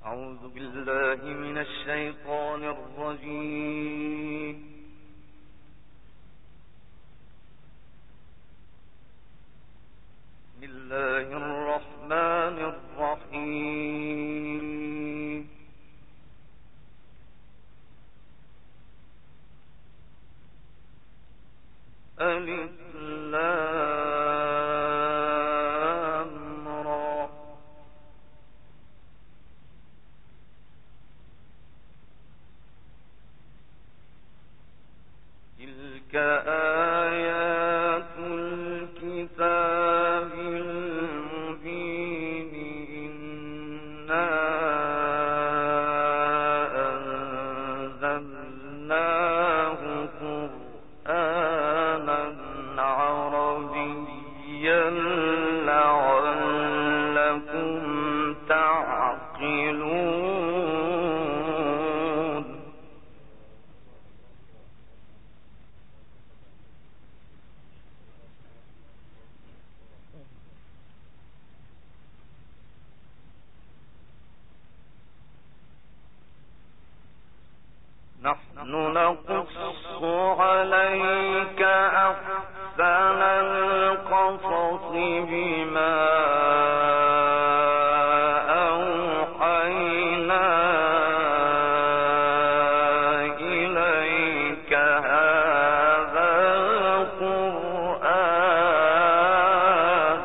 أعوذ بالله من الشيطان الرجيم. بسم الله الرحمن الرحيم. ألف لام را. تلك آيات الكتاب المبين. إنا أنزلناه قرآنا عربيا لعلكم تعقلون. نحن نقص عليك أحسن القصص بما أوحينا إليك هذا القرآن.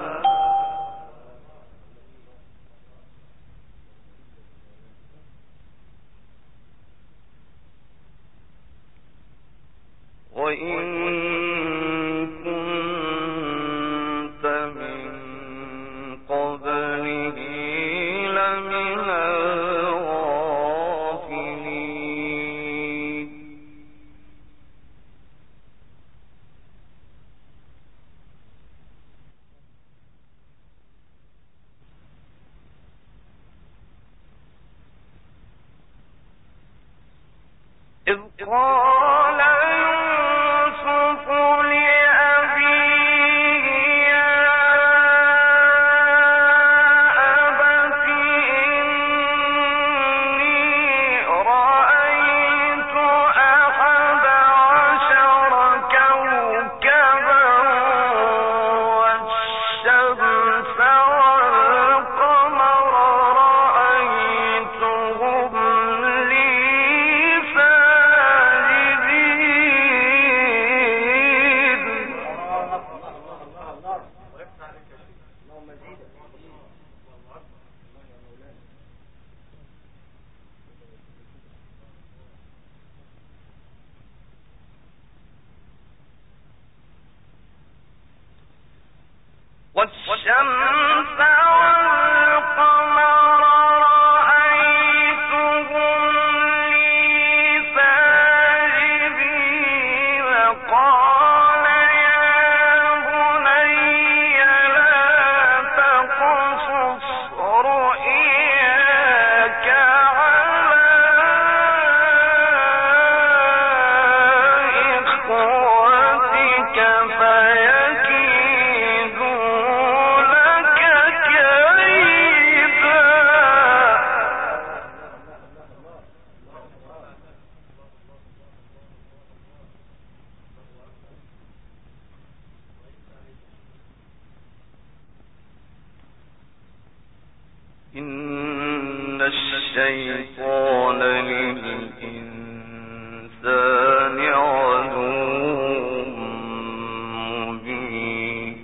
وإن كنت من قبله لمن الغافلين. إذ قال يوسف لأبيه يا أبت إني رأيت أحد عشر كوكبا والشمس والقمر رأيتهم لي والشمس والقمر رأيتهم لي ساجدين. قال يا بني لا تقصص رؤياك على إخوتك فيكيدوا لك كيدا. إن الشيطان للإنسان عدو مبين.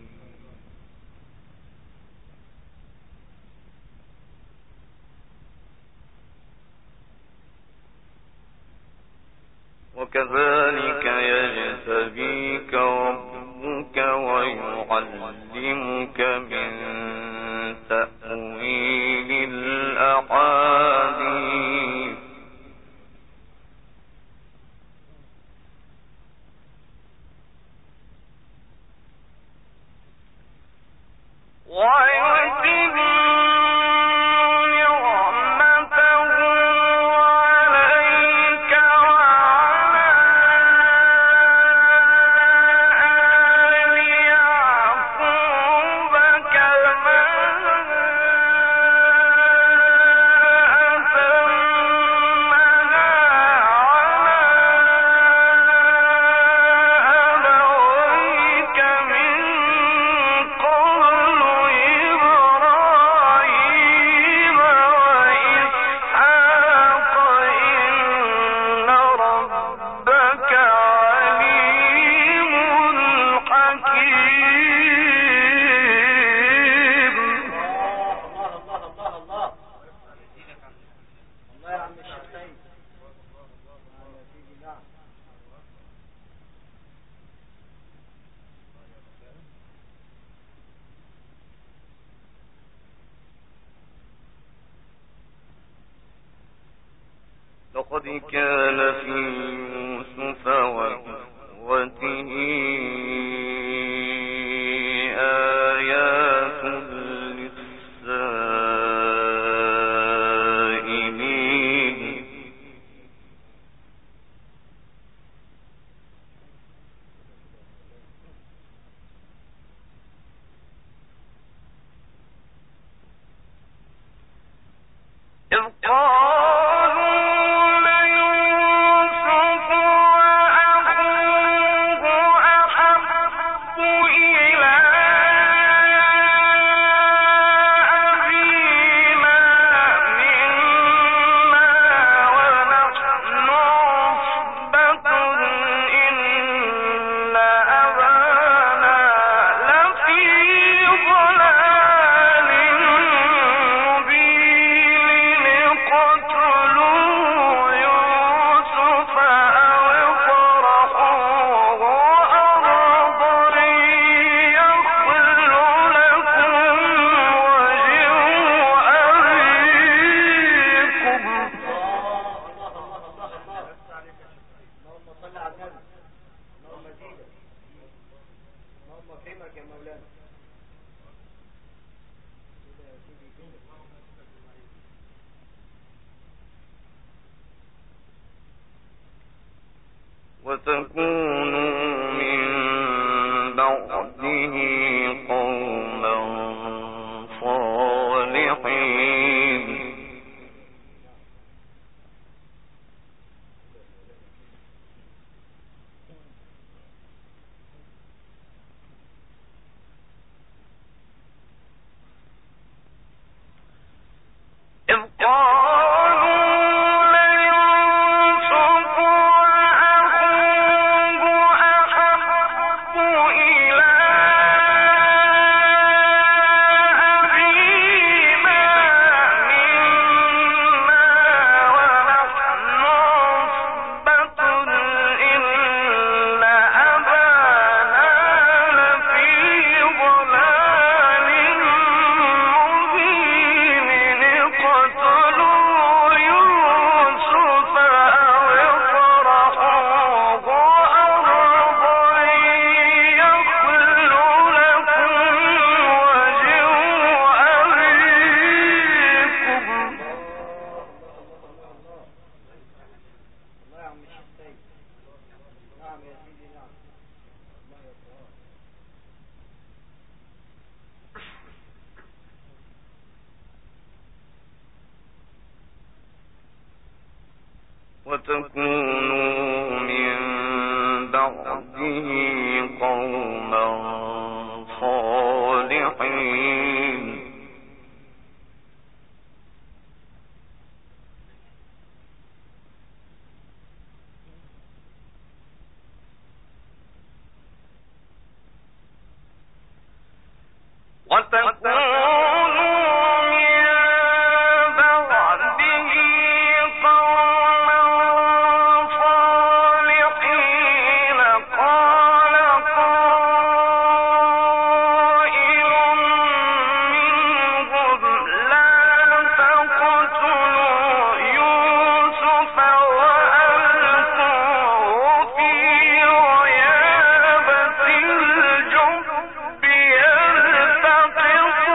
وكذلك يجتبيك ربك ويعلمك من تأويل الأحاديث ويتم نعمته عليك وعلى آل يعقوب كما وتكونوا من بعده قوما صالحين إذ وتكونوا من بعده قوما صالحين يلتقط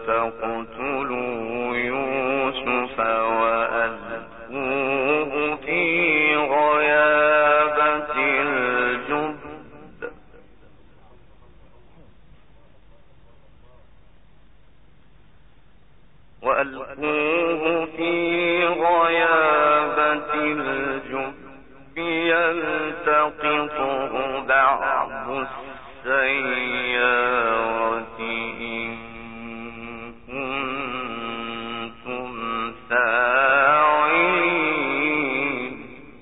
تقتلوا يوسف وألقوه في غيابة الجب يلتقطه بعض السيارة إن كنتم فاعلين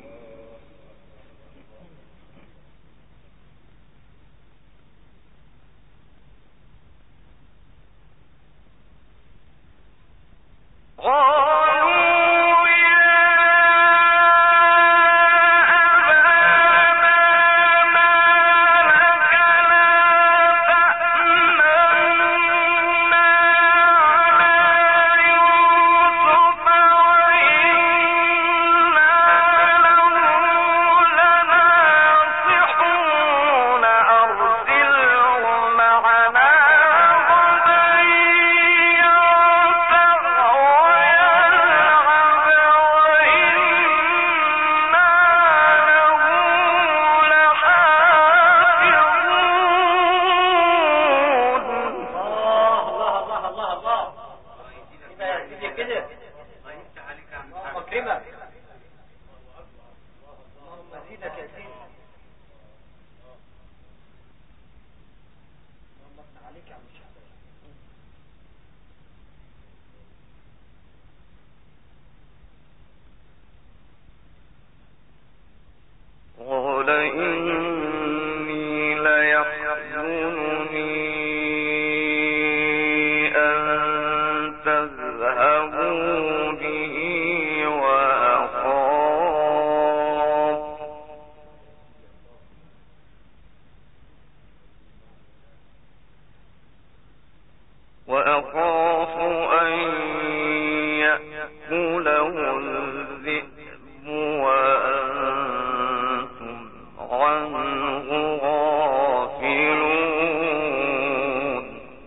قال إني ليحزنني أن تذهبوا به وأخاف أن يأكله الذئب وأنتم عنه غافلون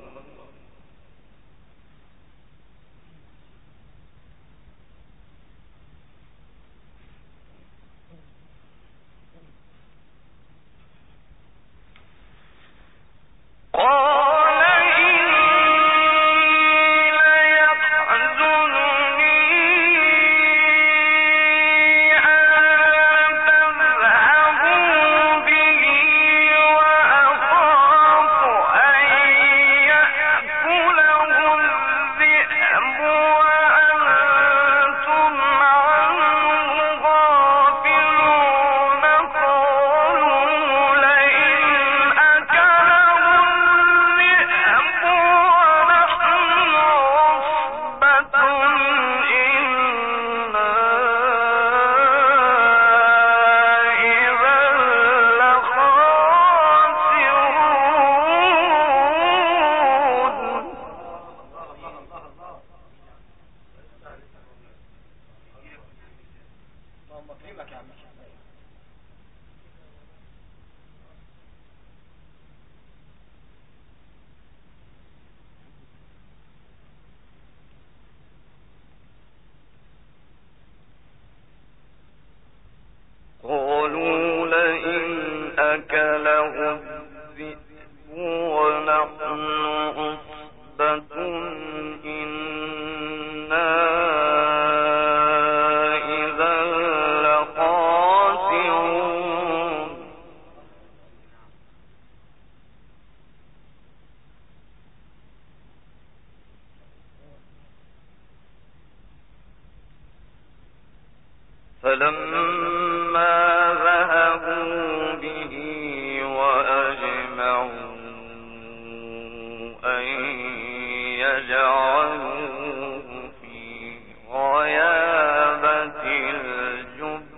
قالوا لئن أكله الذئب ونحن عصبة إنا إذا لخاسرون فلما ذهبوا به وأجمعوا أن يجعلوه في غيابة الجب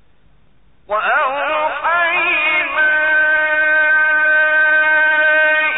وأوحينا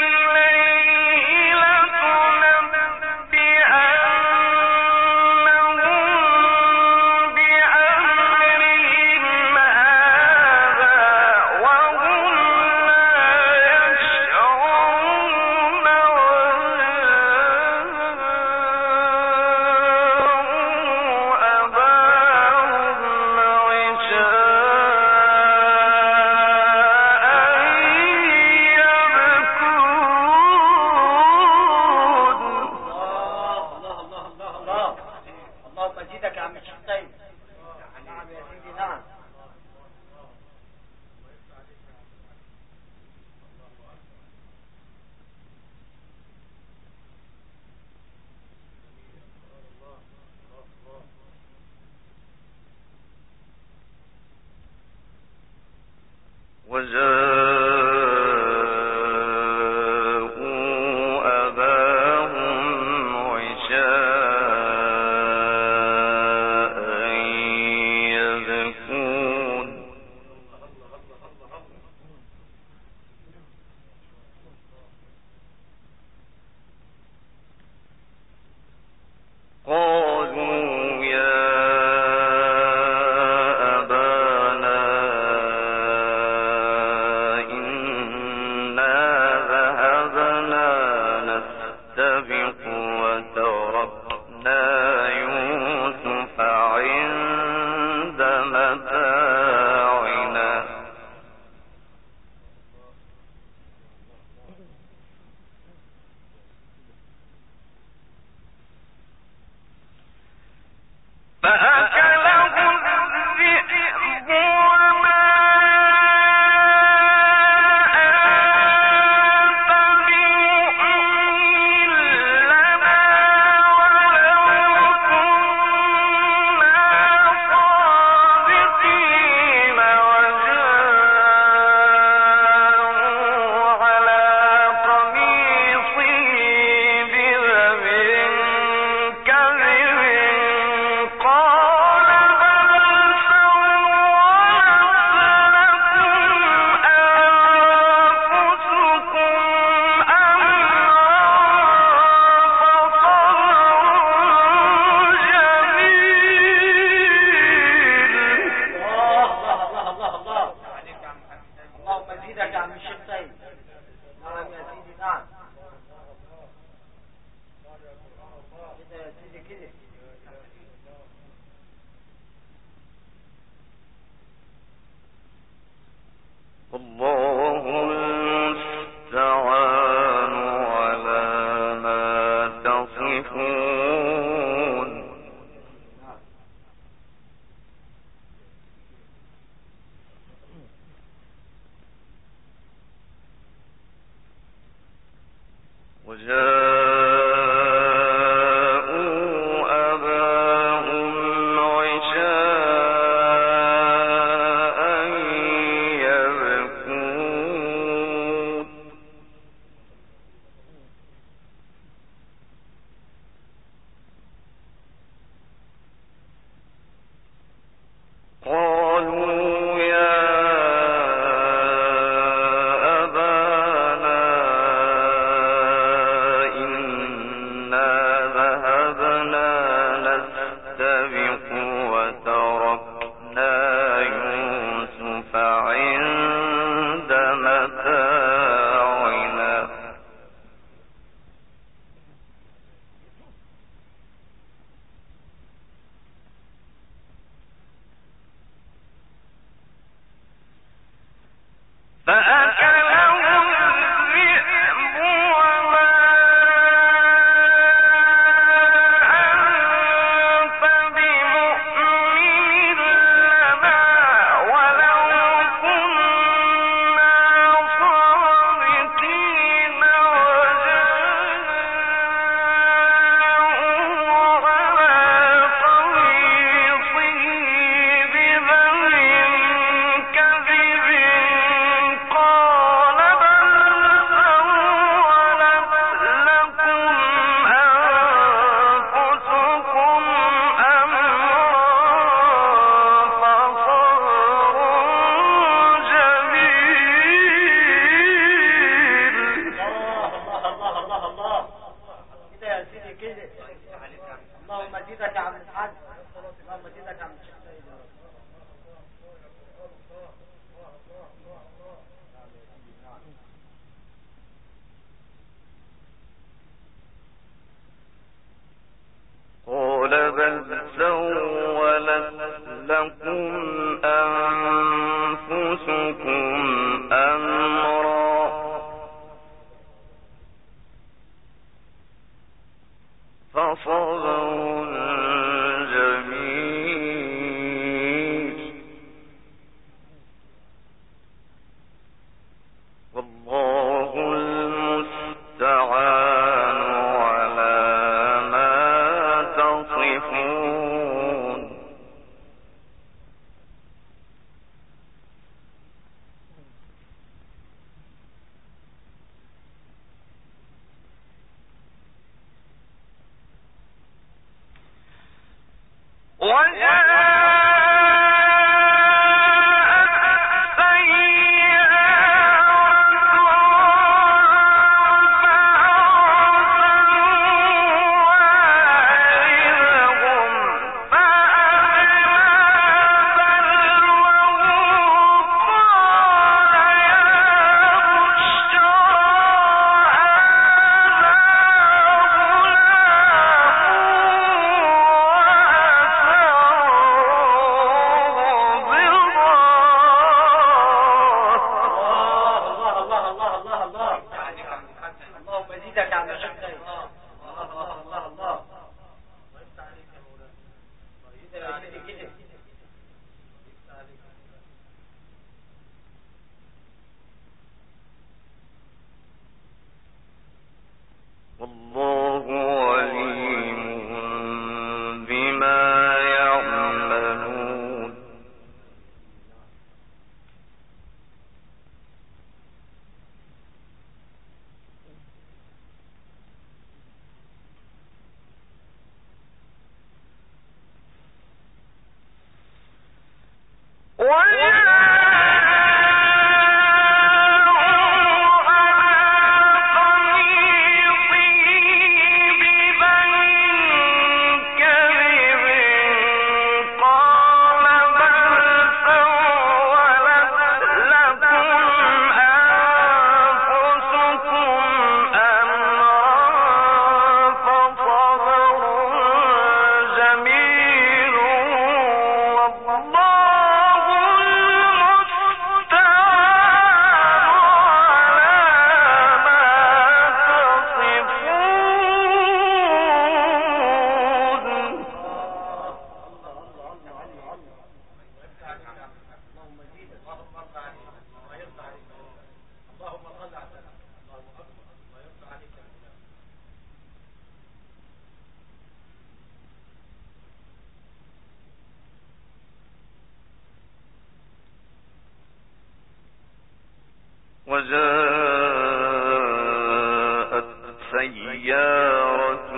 وجاءت سيارة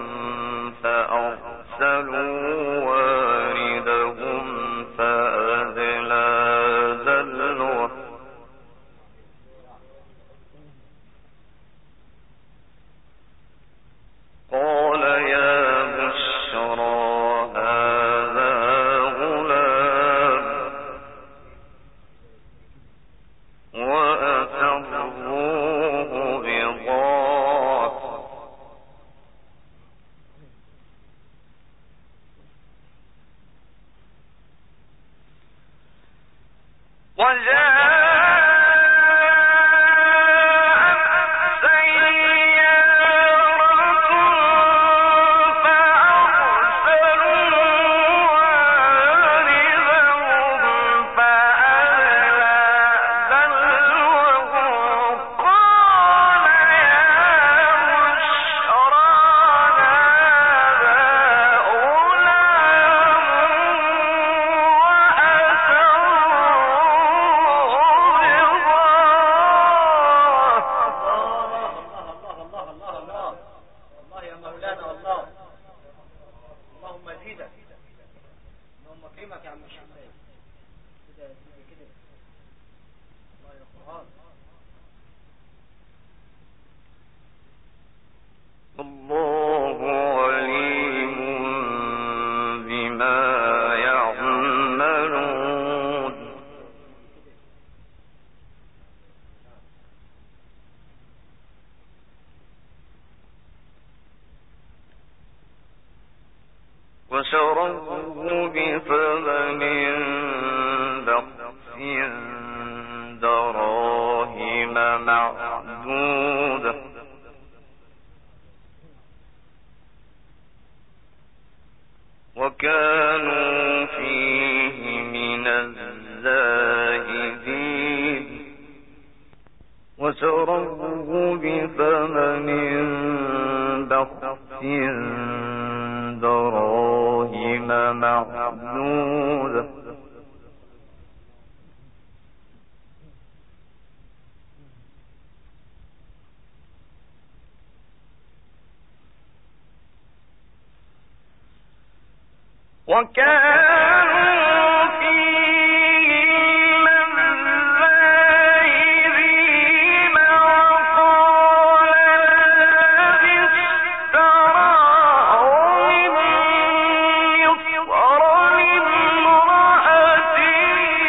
فأرسلوا واردهم فأدلى دلوه قال يا بشرى هذا غلام وأسروه بضاعة الله عليم بما يعملون وشروه بثمن بخس دراهم معدودة وكانوا فيه من الزاهدين وشروه بثمن بخس دراهم معدودة وكانوا فيه من الزاهدين وقال الذي اشتراه من مصر لامرأته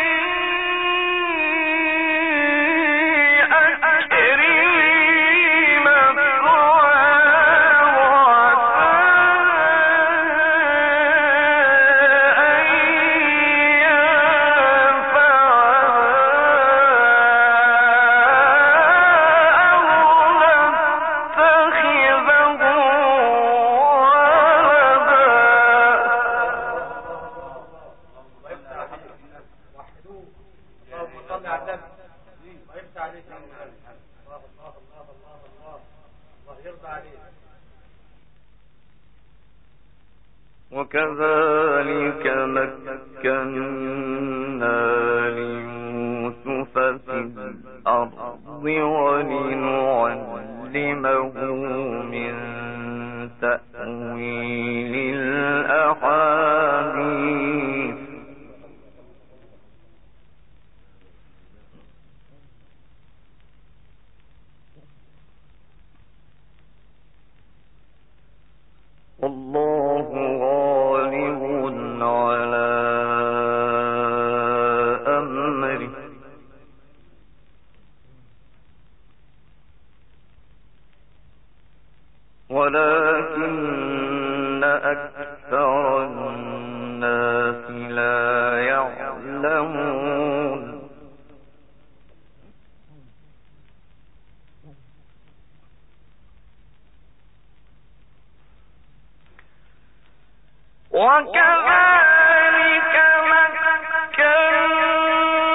أكرمي مثواه وكذلك مكنا ليوسف في الأرض ولنعلمه من تأويل الأحاديث والله غالب على أمره ولكن أكثر الناس لا يعلمون وكذلك مكنا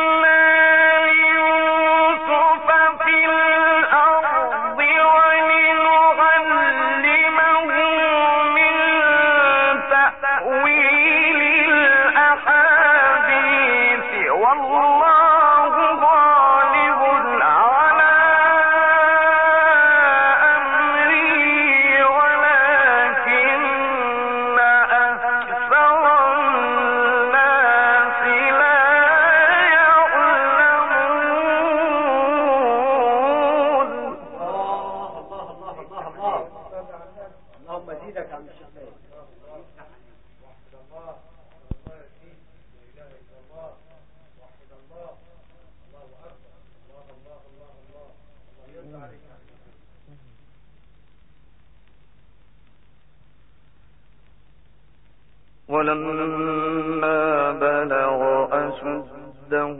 ولما بلغ أشده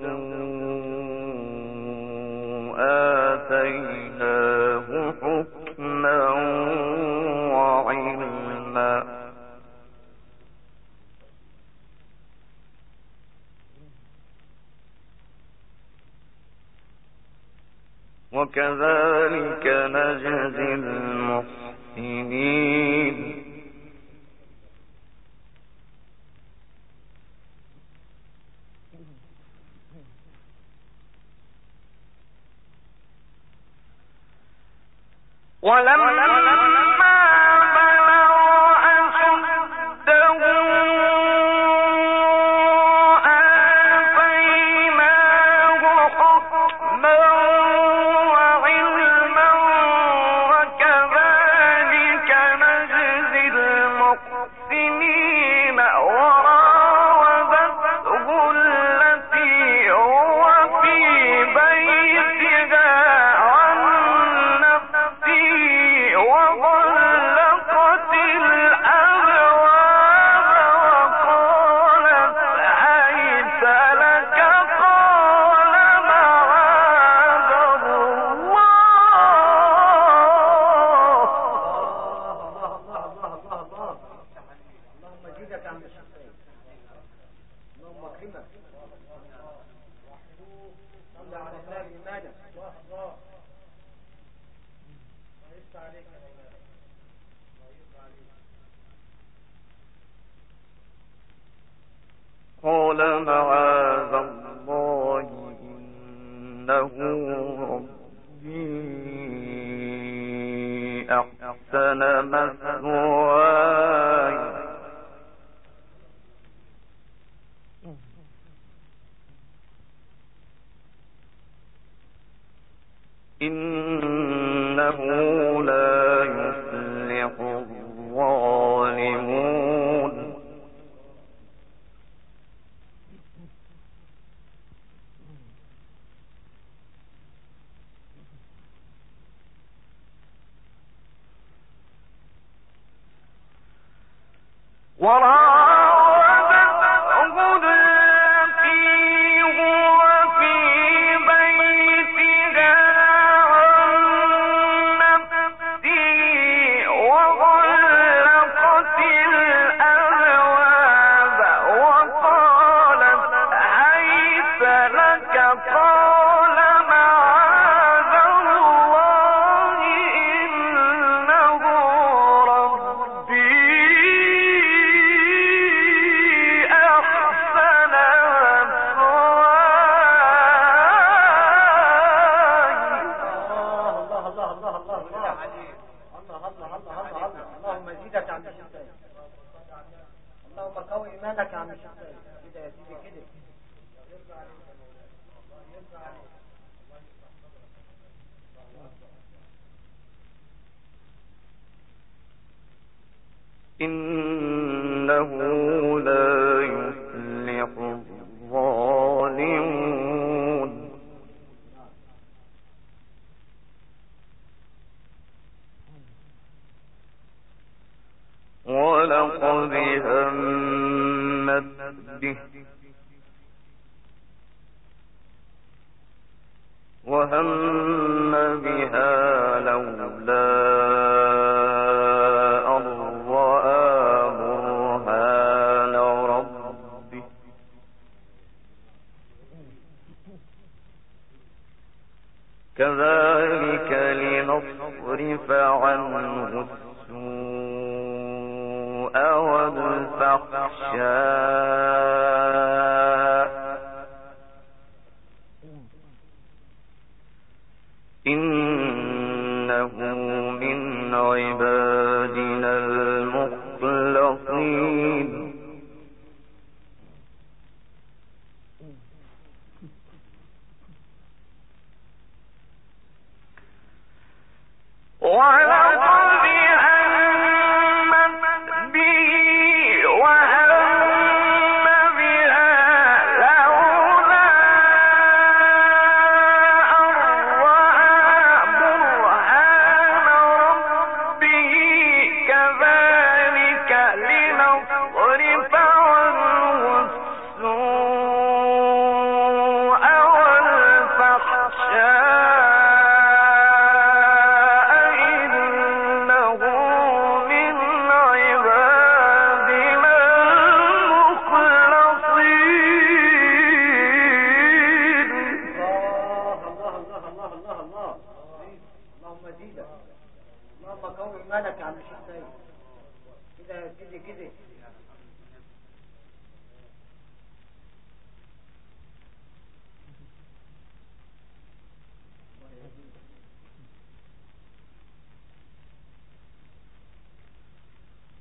آتيناه حكما وعلما وكذلك نجزي المحسنين ولما بلغ أشده آتيناه حكما وعلما وكذلك نجزي المحسنين وراودته التي هو في بيتها عن نفسه وغلقت الأبواب وقالت هيت لك قال معاذ اللهم زدك عن الشيطان. اللهم اكرمك. صل على الله بإيمانك. الله الله يفتح عليك يا مولانا. الله يفتح عليك. قال معاذ الله إنه ربي أحسن مثواي إنه لا يفلح الظالمون وراودته التي هو في بيتها عن نفسه وغلقت الأبواب وقالت هيت لك قال معاذ الله إنه ربي أحسن مثواي اللهم زدك عن الشيطان. اللهم قوي إيمانك عن الشيطان. كده يا سيدي كده. يرجع عليك يا مولانا. الله يرجع عليك. الله يفتح صدرك. إنه لا يفلح الظالمون ولقد همت به وهم بها لولا أن رأى برهان ربه كذلك لنصرف عنه السوء والفحشاء إنه من عبادنا المخلصين ولقد همت به وهم بها لولا أن رأى برهان ربه كذلك لنصرف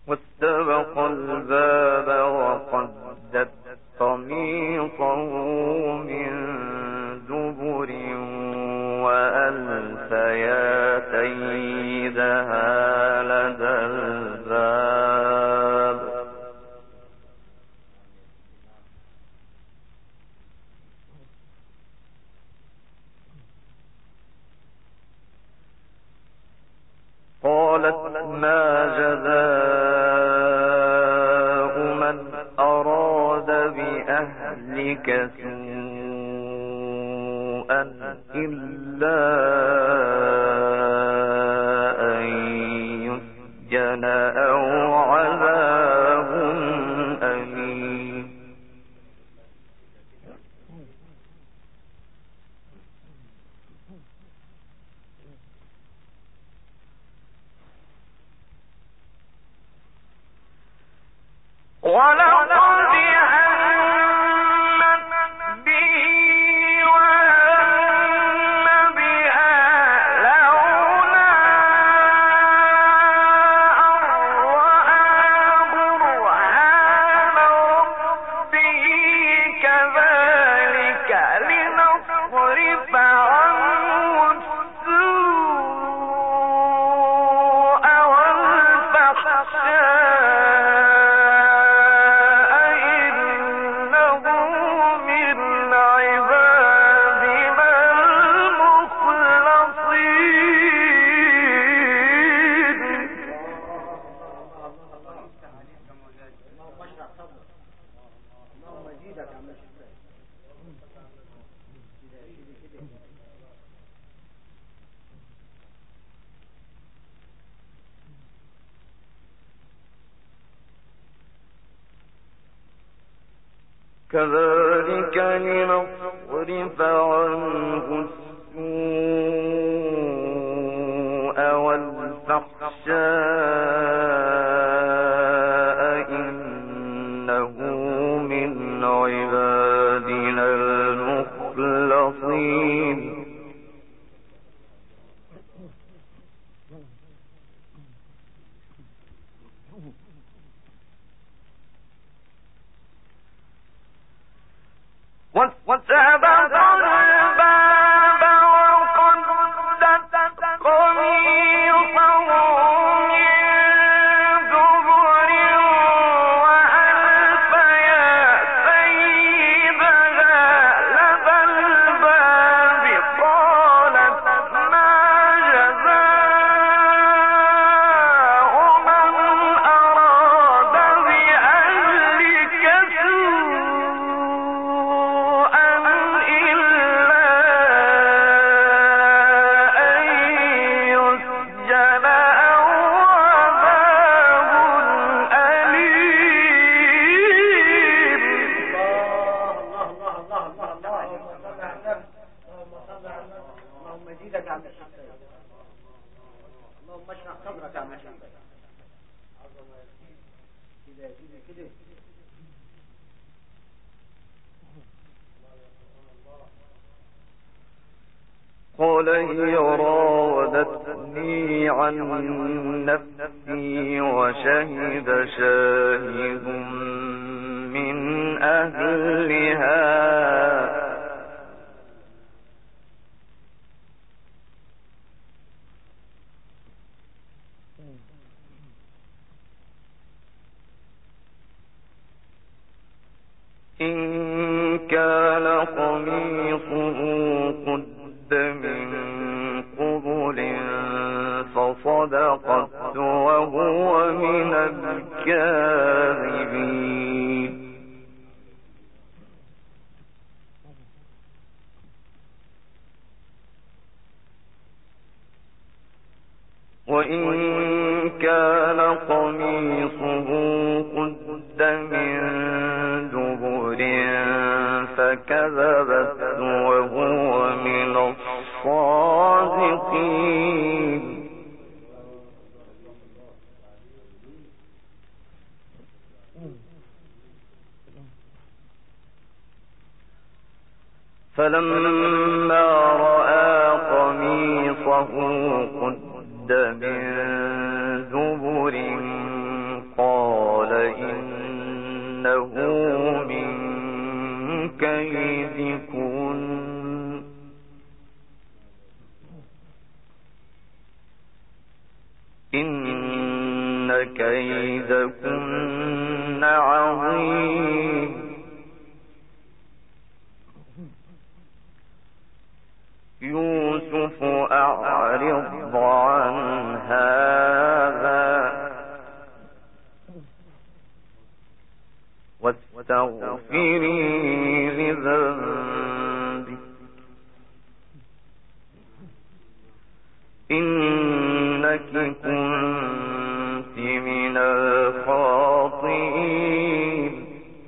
واستبق الباب وقدت قميصه من دبر وألف يا سيدها لدى الباب قالت ما جزاء من أراد بأهلك سوءا إلا أن يسجن أو عذاب أليم ولقد همت به وهم بها لولا أن رأى برهان ربه كذلك لنصرف عنه السوء والفحشاء كذلك لنصرف عنه السوء والفحشاء إنه من عبادنا المخلصين وسبق الباب وقدت قميصه من دبر وألف يا سيدها لدى الباب قالت ما جزاء من أراد بأهلك سوءا إلا أن يسجن أو عذاب أليم. اللهم زيدك عن الشيء. اللهم اشرح صدرك عن الشيء. كده كده قال هي راودتني عن نفسي وشهد شاهد من أهلها إن كان قميصه قد من قبل فصدقت وهو من الكاذبين وإن كان قميصه قد من دبر فكذبت وهو من الصادقين فلما رأى قميصه قد من دبر كيدكن عظيم يوسف أعرض عن هذا واستغفري لذنبك إنك كنت من الخاطئين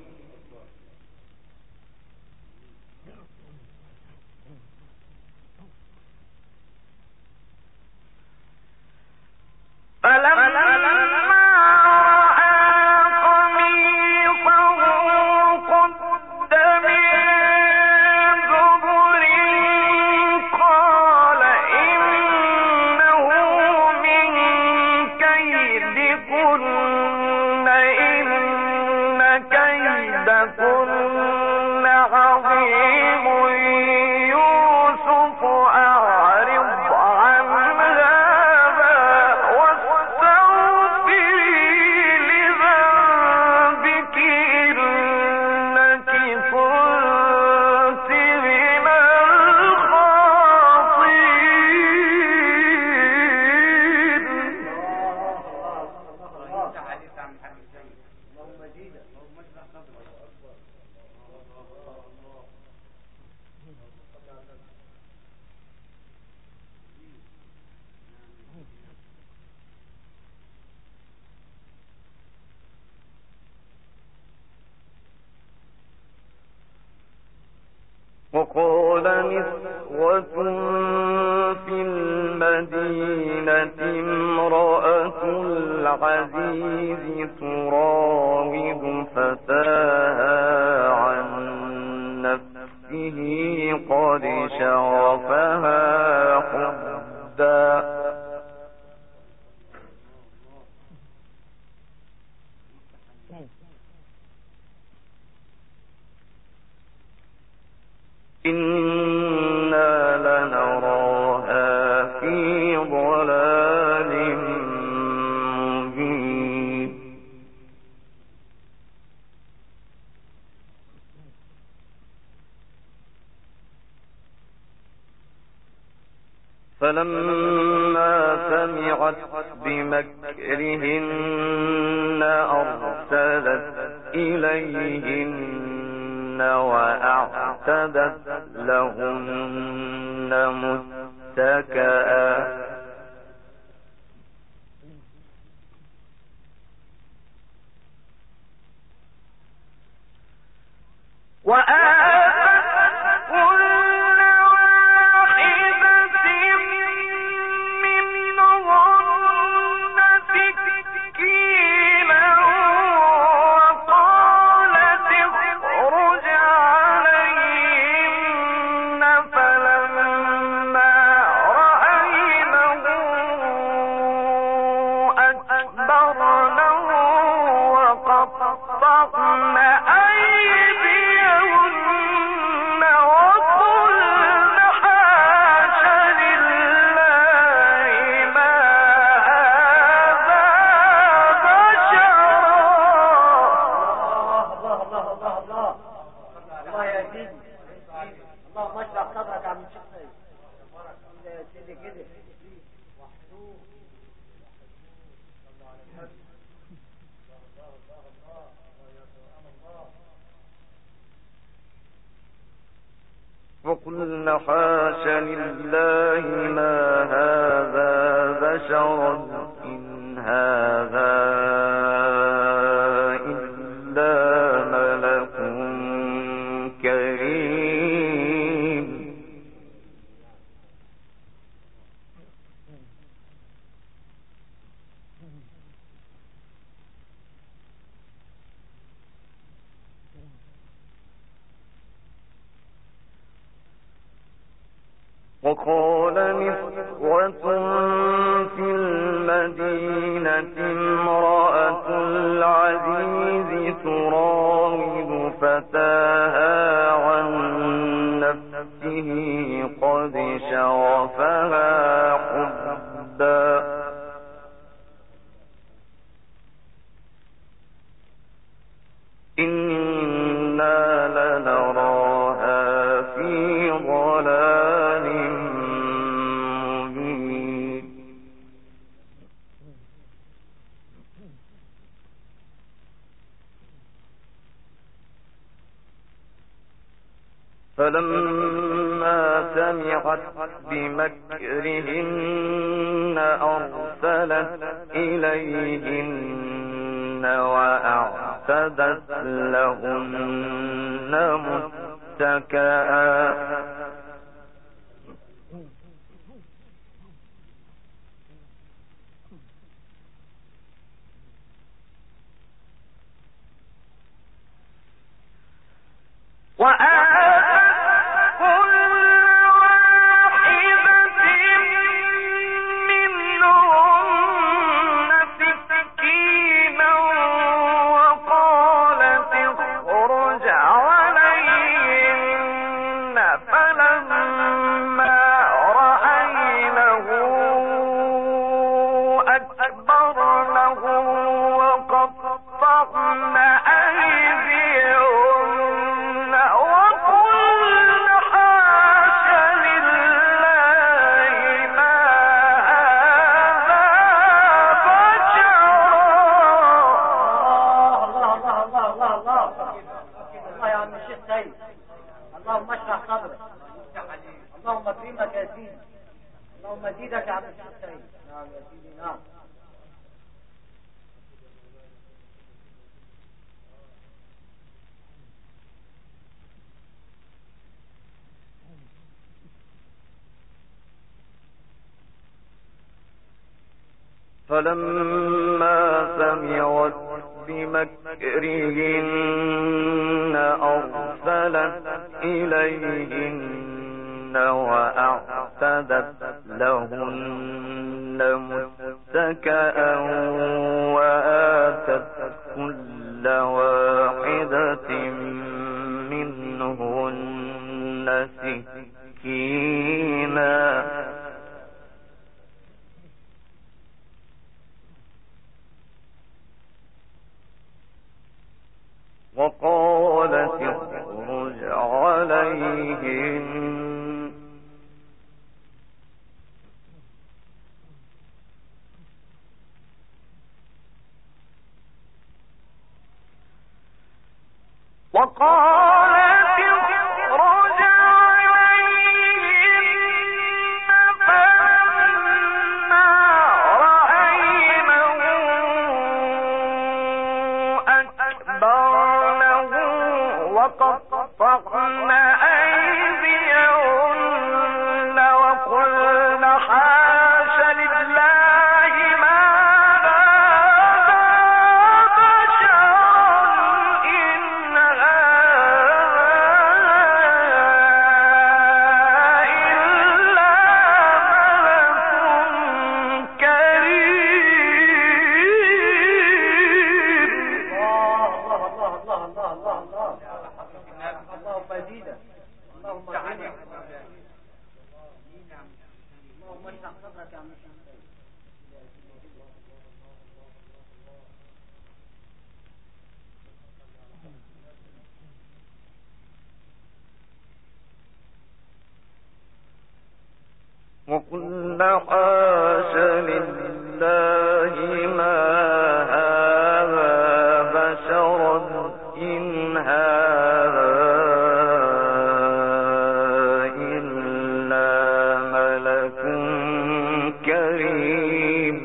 وقال نسوة في المدينة امرأة العزيز تراود فتاها عن نفسه قد شغفها حبا إنا لنراها في ضلال مبين فلما سمعت بمكرهن أرسلت إليهن وأعتدت لهن متكئا وقلنا حاش لله ما هذا بشرا إن هذا إلا ملك كريم وقال نسوة في المدينة امرأة العزيز تراود فتاها عن نفسه قد شغفها حبا سمعت بمكرهن أرسلت إليهن وأعتدت لهن متكئا اللهم اشرح صدرك، اللهم اكرمك يا سيدي، اللهم ازيدك يا عبد الشيخ سيد. نعم يا سيدي نعم. فلما سمعت بمكرهن أرسلت إليهن وأعتدت لهن متكئا وآتت كل واحدة منهن سكينا وقالت اخرج عليهن فلما رأينه أكبرنه وقطعن أيديهن وقلن حاش لله ما هذا بشرا إن وقلنا حاش لله ما هذا بشرا إن هذا إلا ملك كريم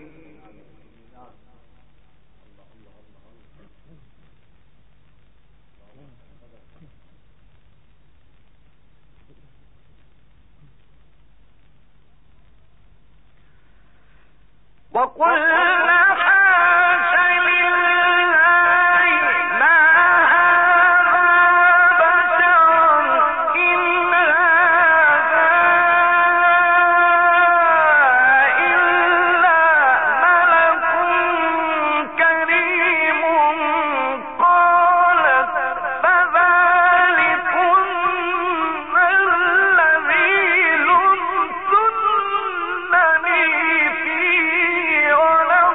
وقلنا حاش لله ما هذا بشرا إن هذا إلا ملك كريم قالت فذلكن الذي لمتنني فيه ولو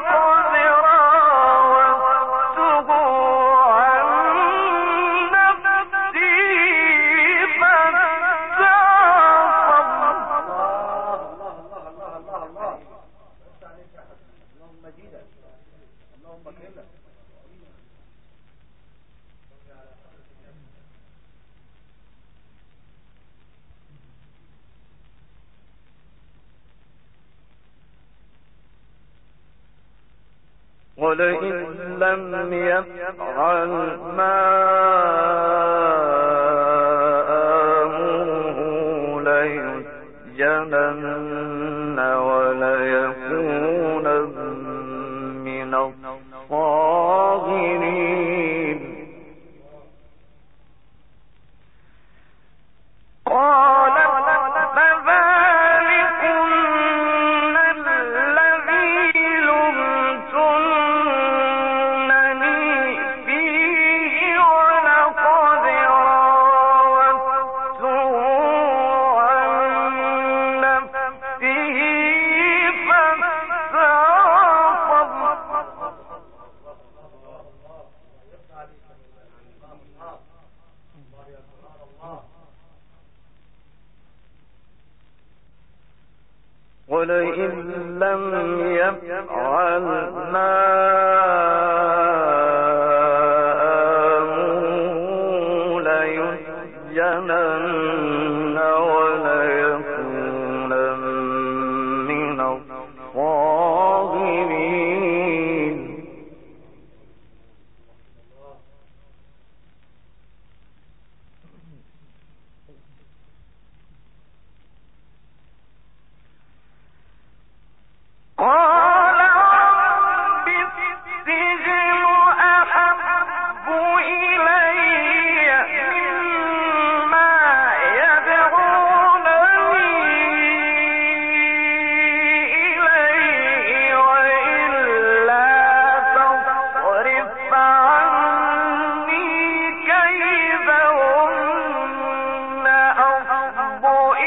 ولئن لم يفعل ما آمره ليسجنن وليكون من الصاغرين. قال فذلكن الذي لمتنني فيه ولقد راودته عن نفسه فاستعصم. ولئن لم يفعل ما آمره ليسجنن وليكون من الصاغرين. قال رب السجن أحب إلي مما يدعونني إليه وإلا تصرف عني كيدهن أصب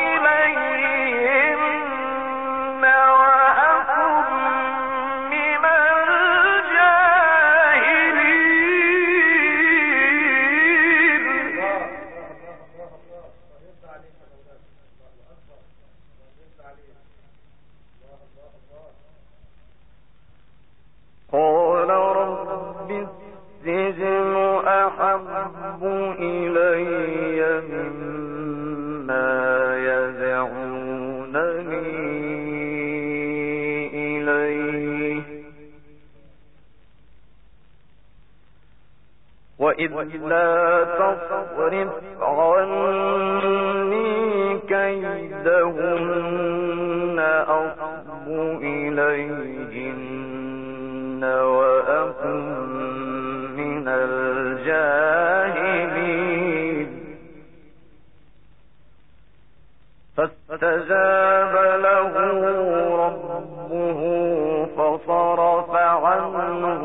إليهن وأكن من الجاهلين. قال رب السجن أحب إلي مما يدعونني إليه وإلا تصرف عني كيدهن أصب إليهن وأكن من الجاهلين. فاستجاب له ربه فصرف عنه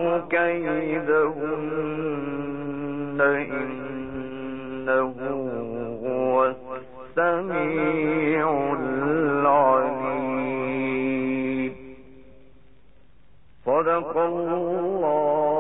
كيدهن إنه هو السميع العليم. صدق الله